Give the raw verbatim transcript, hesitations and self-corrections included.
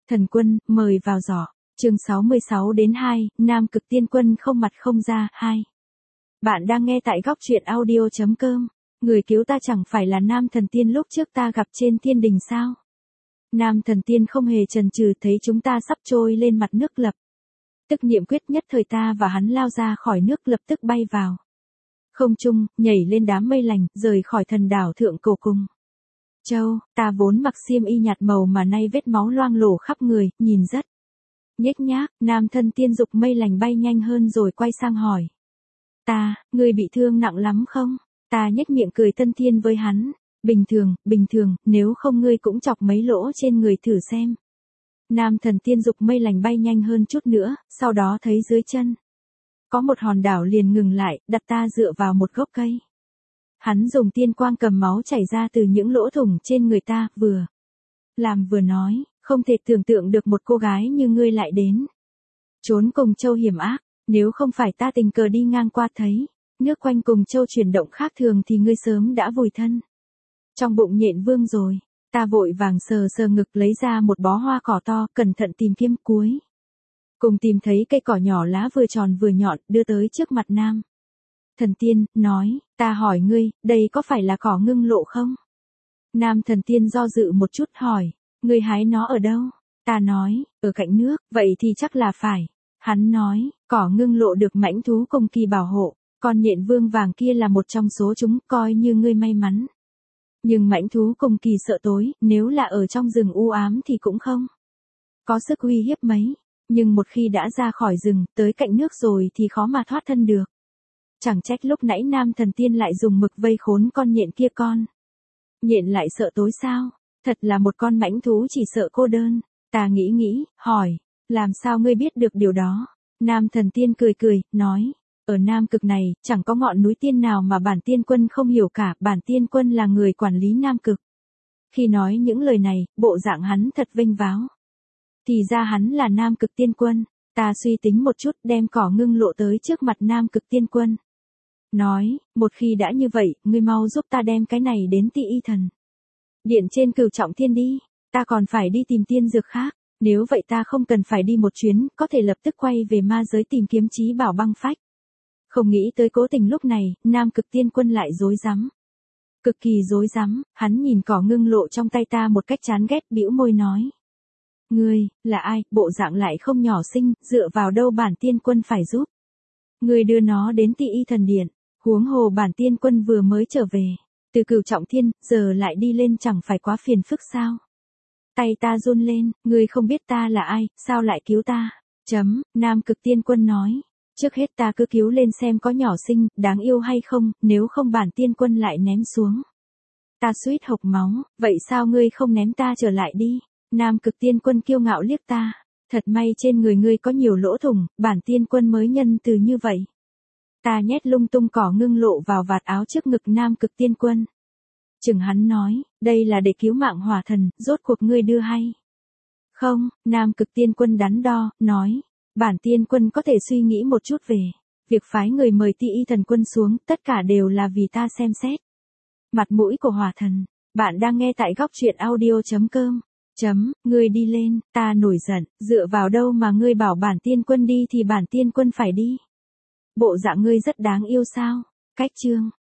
Thần quân, mời vào giỏ. Chương sáu mươi sáu đến hai, Nam Cực Tiên Quân không mặt không ra, hai. Bạn đang nghe tại góc truyện audio chấm com. Người cứu ta chẳng phải là Nam Thần Tiên lúc trước ta gặp trên thiên đình sao? Nam Thần Tiên không hề chần chừ, thấy chúng ta sắp trôi lên mặt nước lập. Tức niệm quyết nhất thời, ta và hắn lao ra khỏi nước, lập tức bay vào không trung, nhảy lên đám mây lành, rời khỏi thần đảo thượng cổ cùng. Châu, ta vốn mặc xiêm y nhạt màu mà nay vết máu loang lổ khắp người, nhìn rất nhếch nhác. Nam Thần Tiên dục mây lành bay nhanh hơn rồi quay sang hỏi. Ta, ngươi bị thương nặng lắm không? Ta nhếch miệng cười thân thiên với hắn. Bình thường, bình thường, nếu không ngươi cũng chọc mấy lỗ trên người thử xem. Nam Thần Tiên dục mây lành bay nhanh hơn chút nữa, sau đó thấy dưới chân có một hòn đảo liền ngừng lại, đặt ta dựa vào một gốc cây. Hắn dùng tiên quang cầm máu chảy ra từ những lỗ thủng trên người ta, vừa làm vừa nói, không thể tưởng tượng được một cô gái như ngươi lại đến trốn Cùng Châu hiểm ác, nếu không phải ta tình cờ đi ngang qua thấy nước quanh Cùng Châu chuyển động khác thường thì ngươi sớm đã vùi thân trong bụng Nhện Vương rồi. Ta vội vàng sờ sờ ngực, lấy ra một bó hoa cỏ to, cẩn thận tìm kiếm, cuối cùng tìm thấy cây cỏ nhỏ lá vừa tròn vừa nhọn, đưa tới trước mặt Nam Thần Tiên, nói, ta hỏi ngươi, đây có phải là cỏ ngưng lộ không? Nam Thần Tiên do dự một chút hỏi, ngươi hái nó ở đâu? Ta nói, ở cạnh nước, vậy thì chắc là phải. Hắn nói, cỏ ngưng lộ được mãnh thú Cùng Kỳ bảo hộ, con Nhện Vương vàng kia là một trong số chúng, coi như ngươi may mắn. Nhưng mãnh thú Cùng Kỳ sợ tối, nếu là ở trong rừng u ám thì cũng không có sức uy hiếp mấy, nhưng một khi đã ra khỏi rừng, tới cạnh nước rồi thì khó mà thoát thân được. Chẳng trách lúc nãy Nam Thần Tiên lại dùng mực vây khốn con nhện kia. Con nhện lại sợ tối sao? Thật là một con mãnh thú chỉ sợ cô đơn. Ta nghĩ nghĩ, hỏi, làm sao ngươi biết được điều đó? Nam Thần Tiên cười cười, nói, ở Nam Cực này, chẳng có ngọn núi tiên nào mà bản tiên quân không hiểu cả, bản tiên quân là người quản lý Nam Cực. Khi nói những lời này, bộ dạng hắn thật vênh váo. Thì ra hắn là Nam Cực Tiên Quân. Ta suy tính một chút, đem cỏ ngưng lộ tới trước mặt Nam Cực Tiên Quân. Nói, một khi đã như vậy, ngươi mau giúp ta đem cái này đến Ti Y Thần Điện trên Cửu Trọng Thiên đi, ta còn phải đi tìm tiên dược khác, nếu vậy ta không cần phải đi một chuyến, có thể lập tức quay về ma giới tìm kiếm chí bảo băng phách. Không nghĩ tới cố tình lúc này, Nam Cực Tiên Quân lại rối rắm. Cực kỳ rối rắm, hắn nhìn cỏ ngưng lộ trong tay ta một cách chán ghét, bĩu môi nói. Ngươi, là ai, bộ dạng lại không nhỏ xinh, dựa vào đâu bản tiên quân phải giúp. Ngươi đưa nó đến Ti Y Thần Điện, huống hồ bản tiên quân vừa mới trở về từ Cửu Trọng Thiên, giờ lại đi lên chẳng phải quá phiền phức sao? Tay ta run lên, ngươi không biết ta là ai, sao lại cứu ta? Chấm, Nam Cực Tiên Quân nói, trước hết ta cứ cứu lên xem có nhỏ xinh, đáng yêu hay không, nếu không bản tiên quân lại ném xuống. Ta suýt hộc máu, vậy sao ngươi không ném ta trở lại đi? Nam Cực Tiên Quân kiêu ngạo liếc ta, thật may trên người ngươi có nhiều lỗ thủng, bản tiên quân mới nhân từ như vậy. Ta nhét lung tung cỏ ngưng lộ vào vạt áo trước ngực Nam Cực Tiên Quân. Chừng hắn nói, đây là để cứu mạng hỏa thần, rốt cuộc ngươi đưa hay không? Nam Cực Tiên Quân đắn đo, nói, bản tiên quân có thể suy nghĩ một chút về việc phái người mời Ti Y Thần Quân xuống, tất cả đều là vì ta xem xét mặt mũi của hỏa thần. Bạn đang nghe tại góc truyện audio chấm com. Chấm, ngươi đi lên, ta nổi giận, dựa vào đâu mà ngươi bảo bản tiên quân đi thì bản tiên quân phải đi. Bộ dạng ngươi rất đáng yêu sao? Cách chương.